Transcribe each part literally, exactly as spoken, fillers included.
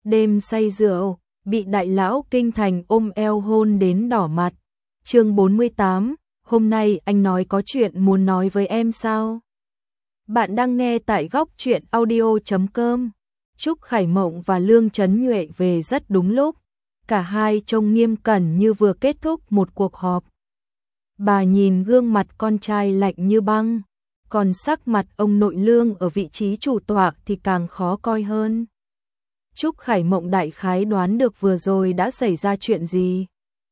đêm say rượu, bị đại lão kinh thành ôm eo hôn đến đỏ mặt. Chương bốn mươi tám, hôm nay anh nói có chuyện muốn nói với em sao? Bạn đang nghe tại góc truyện audio chấm com. Trúc Khải Mộng và Lương Chấn Nhuệ về rất đúng lúc. Cả hai trông nghiêm cẩn như vừa kết thúc một cuộc họp. Bà nhìn gương mặt con trai lạnh như băng, còn sắc mặt ông nội Lương ở vị trí chủ tọa thì càng khó coi hơn. Trúc Khải Mộng đại khái đoán được vừa rồi đã xảy ra chuyện gì.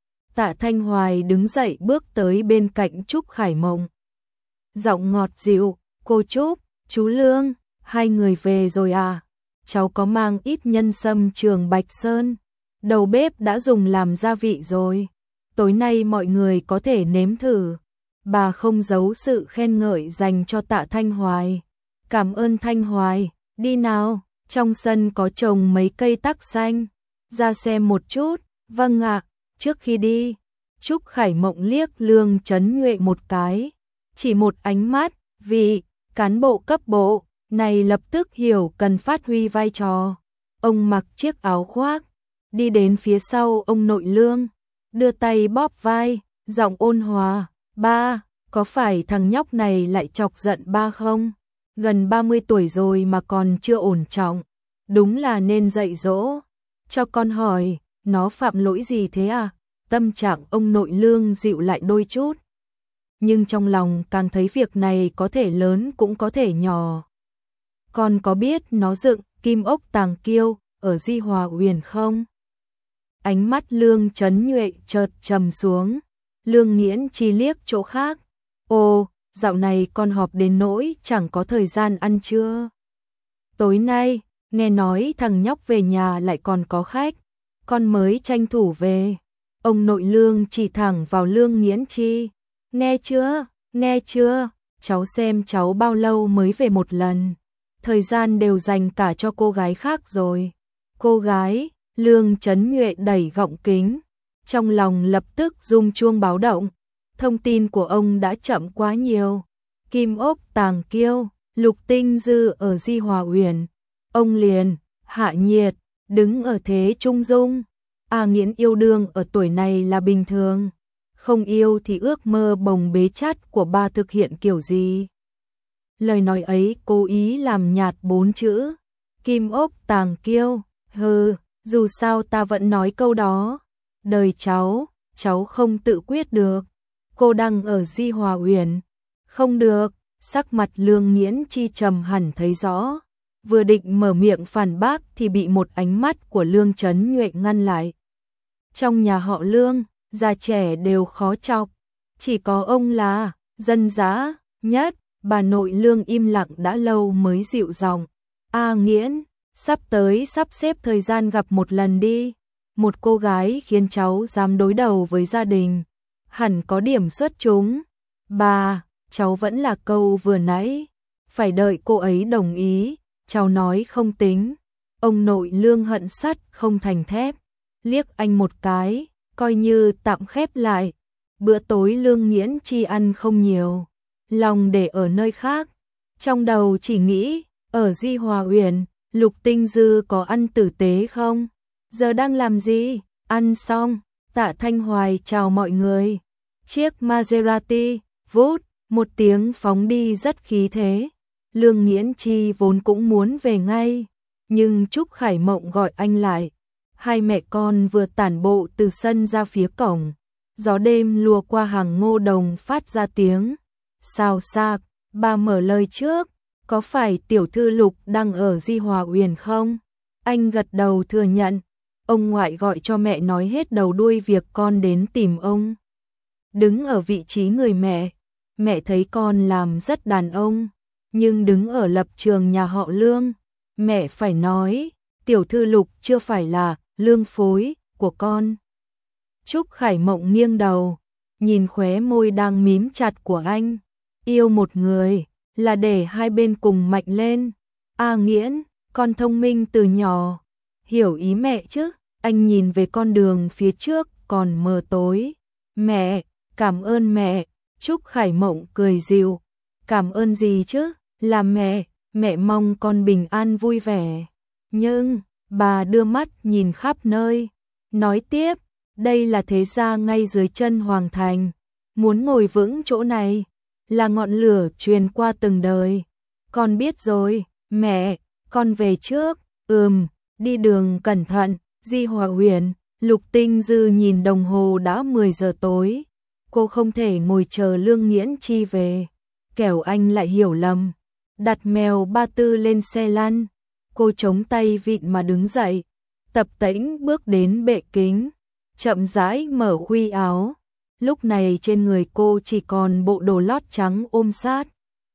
Tạ Thanh Hoài đứng dậy bước tới bên cạnh Trúc Khải Mộng. Giọng ngọt dịu, cô Trúc, chú Lương, hai người về rồi à? Cháu có mang ít nhân sâm Trường Bạch Sơn, đầu bếp đã dùng làm gia vị rồi. Tối nay mọi người có thể nếm thử. Bà không giấu sự khen ngợi dành cho Tạ Thanh Hoài. Cảm ơn Thanh Hoài, đi nào, trong sân có trồng mấy cây tắc xanh. Ra xem một chút, vâng ạ, trước khi đi. Trúc Khải Mộng liếc Lương Chấn Nhuệ một cái, chỉ một ánh mắt, vị cán bộ cấp bộ này lập tức hiểu cần phát huy vai trò. Ông mặc chiếc áo khoác, đi đến phía sau ông nội Lương, đưa tay bóp vai, giọng ôn hòa, ba, có phải thằng nhóc này lại chọc giận ba không? Gần ba mươi tuổi rồi mà còn chưa ổn trọng, đúng là nên dạy dỗ. Cho con hỏi, nó phạm lỗi gì thế à? Tâm trạng ông nội Lương dịu lại đôi chút. Nhưng trong lòng càng thấy việc này có thể lớn cũng có thể nhỏ. Con có biết nó dựng Kim Ốc Tàng Kiêu ở Di Hòa Huyền không? Ánh mắt Lương Chấn Nhuệ chợt trầm xuống. Lương Nghiễn Chi liếc chỗ khác. Ồ, dạo này con họp đến nỗi chẳng có thời gian ăn trưa. Tối nay, nghe nói thằng nhóc về nhà lại còn có khách, con mới tranh thủ về. Ông nội Lương chỉ thẳng vào Lương Nghiễn Chi. Nghe chưa, nghe chưa, cháu xem cháu bao lâu mới về một lần. Thời gian đều dành cả cho cô gái khác rồi. Cô gái, Lương Chấn Nhuệ đẩy gọng kính. Trong lòng lập tức rung chuông báo động. Thông tin của ông đã chậm quá nhiều. Kim Ốc Tàng Kiêu, Lục Tinh Dư ở Di Hòa Huyền. Ông liền, hạ nhiệt, đứng ở thế trung dung. A Nghiễn yêu đương ở tuổi này là bình thường. Không yêu thì ước mơ bồng bế chắt của ba thực hiện kiểu gì. Lời nói ấy cố ý làm nhạt bốn chữ. Kim Ốc Tàng Kiêu, hừ, dù sao ta vẫn nói câu đó. Đời cháu, cháu không tự quyết được. Cô đang ở Di Hòa Huyền. Không được, sắc mặt Lương Nghiễn Chi trầm hẳn thấy rõ. Vừa định mở miệng phản bác thì bị một ánh mắt của Lương Chấn Nhuệ ngăn lại. Trong nhà họ Lương, già trẻ đều khó chọc. Chỉ có ông là dân dã nhất. Bà nội Lương im lặng đã lâu mới dịu giọng. A Nghiễn, sắp tới sắp xếp thời gian gặp một lần đi. Một cô gái khiến cháu dám đối đầu với gia đình. Hẳn có điểm xuất chúng. Bà, cháu vẫn là câu vừa nãy. Phải đợi cô ấy đồng ý, cháu nói không tính. Ông nội Lương hận sắt không thành thép. Liếc anh một cái, coi như tạm khép lại. Bữa tối Lương Nghiễn Chi ăn không nhiều. Lòng để ở nơi khác. Trong đầu chỉ nghĩ, ở Di Hòa Huyền, Lục Tinh Dư có ăn tử tế không? Giờ đang làm gì? Ăn xong, Tạ Thanh Hoài chào mọi người. Chiếc Maserati, vút, một tiếng phóng đi rất khí thế. Lương Nghiễn Chi vốn cũng muốn về ngay, nhưng Trúc Khải Mộng gọi anh lại. Hai mẹ con vừa tản bộ từ sân ra phía cổng. Gió đêm lùa qua hàng ngô đồng phát ra tiếng xào xạc. Bà mở lời trước, có phải tiểu thư Lục đang ở Di Hòa Huyền không? Anh gật đầu thừa nhận. Ông ngoại gọi cho mẹ nói hết đầu đuôi việc con đến tìm ông. Đứng ở vị trí người mẹ, mẹ thấy con làm rất đàn ông, nhưng đứng ở lập trường nhà họ Lương, mẹ phải nói, tiểu thư Lục chưa phải là lương phối của con. Trúc Khải Mộng nghiêng đầu, nhìn khóe môi đang mím chặt của anh. Yêu một người là để hai bên cùng mạnh lên. A Nghiễn, con thông minh từ nhỏ, hiểu ý mẹ chứ. Anh nhìn về con đường phía trước còn mờ tối. Mẹ, cảm ơn mẹ. Trúc Khải Mộng cười dịu. Cảm ơn gì chứ, là mẹ, mẹ mong con bình an vui vẻ. Nhưng, Bà đưa mắt nhìn khắp nơi, nói tiếp, đây là thế gia ngay dưới chân Hoàng Thành, muốn ngồi vững chỗ này, là ngọn lửa truyền qua từng đời. Con biết rồi, mẹ, con về trước, ừm, đi đường cẩn thận, Di Hòa Huyền. Lục Tinh Dư nhìn đồng hồ đã mười giờ tối, cô không thể ngồi chờ Lương Nghiễn Chi về, kẻo anh lại hiểu lầm. Đặt mèo Ba Tư lên xe lăn, cô chống tay vịn mà đứng dậy, tập tễnh bước đến bệ kính, chậm rãi mở khuy áo. Lúc này trên người cô chỉ còn bộ đồ lót trắng ôm sát.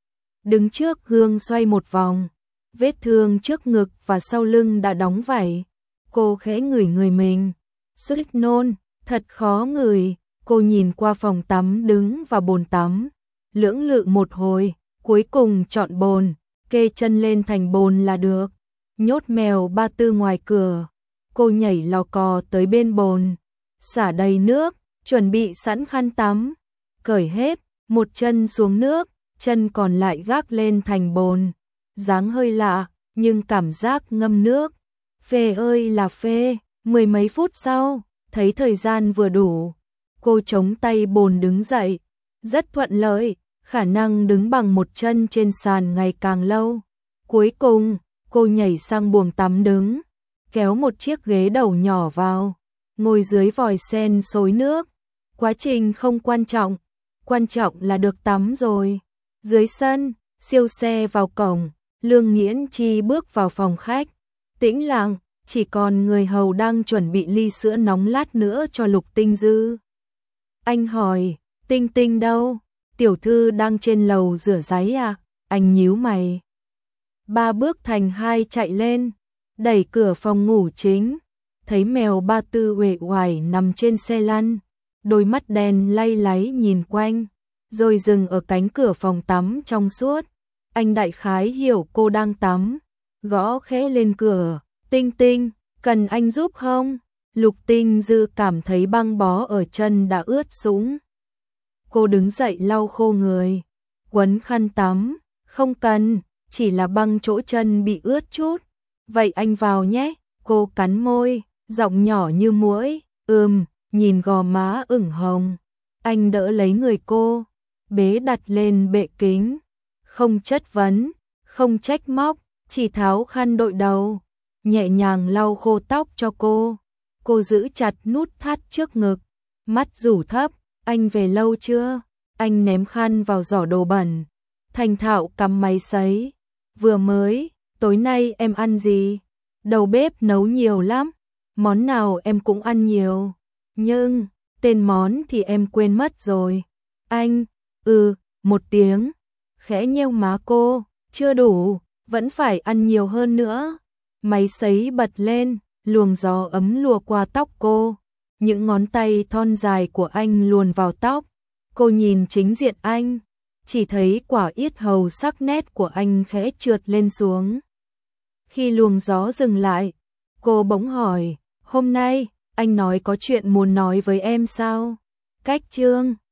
Đứng trước gương xoay một vòng, vết thương trước ngực và sau lưng đã đóng vảy. Cô khẽ ngửi người mình, xuất nôn, thật khó ngửi. Cô nhìn qua phòng tắm đứng vào bồn tắm, lưỡng lự một hồi, cuối cùng chọn bồn, kê chân lên thành bồn là được. Nhốt mèo Ba Tư ngoài cửa, cô nhảy lò cò tới bên bồn, xả đầy nước, chuẩn bị sẵn khăn tắm, cởi hết, một chân xuống nước, chân còn lại gác lên thành bồn. Dáng hơi lạ, nhưng cảm giác ngâm nước. Phê ơi là phê, mười mấy phút sau, thấy thời gian vừa đủ. Cô chống tay bồn đứng dậy, rất thuận lợi, khả năng đứng bằng một chân trên sàn ngày càng lâu. Cuối cùng, cô nhảy sang buồng tắm đứng, kéo một chiếc ghế đầu nhỏ vào, ngồi dưới vòi sen xối nước. Quá trình không quan trọng, quan trọng là được tắm rồi. Dưới sân, siêu xe vào cổng, Lương Nghiễn Chi bước vào phòng khách, tĩnh lặng, chỉ còn người hầu đang chuẩn bị ly sữa nóng lát nữa cho Lục Tinh Dư. Anh hỏi, Tinh Tinh đâu? Tiểu thư đang trên lầu rửa ráy à? Anh nhíu mày. Ba bước thành hai chạy lên, đẩy cửa phòng ngủ chính, thấy mèo Ba Tư uể oải nằm trên xe lăn, đôi mắt đen lay láy nhìn quanh, rồi dừng ở cánh cửa phòng tắm trong suốt. Anh đại khái hiểu cô đang tắm, gõ khẽ lên cửa, Tinh Tinh, cần anh giúp không? Lục Tinh Dư cảm thấy băng bó ở chân đã ướt sũng. Cô đứng dậy lau khô người, quấn khăn tắm, không cần, chỉ là băng chỗ chân bị ướt chút. Vậy anh vào nhé, cô cắn môi, giọng nhỏ như muỗi, ừm, nhìn gò má ửng hồng. Anh đỡ lấy người cô, bế đặt lên bệ kính, không chất vấn, không trách móc, chỉ tháo khăn đội đầu, nhẹ nhàng lau khô tóc cho cô. Cô giữ chặt nút thắt trước ngực, mắt rủ thấp, anh về lâu chưa? Anh ném khăn vào giỏ đồ bẩn, thành thạo cắm máy sấy. Vừa mới, tối nay em ăn gì? Đầu bếp nấu nhiều lắm, món nào em cũng ăn nhiều, nhưng tên món thì em quên mất rồi. Anh, ừ, một tiếng, khẽ nheo má cô, chưa đủ, vẫn phải ăn nhiều hơn nữa. Máy sấy bật lên, luồng gió ấm lùa qua tóc cô, những ngón tay thon dài của anh luồn vào tóc. Cô nhìn chính diện anh, chỉ thấy quả yết hầu sắc nét của anh khẽ trượt lên xuống. Khi luồng gió dừng lại, cô bỗng hỏi, hôm nay, anh nói có chuyện muốn nói với em sao? Cách chương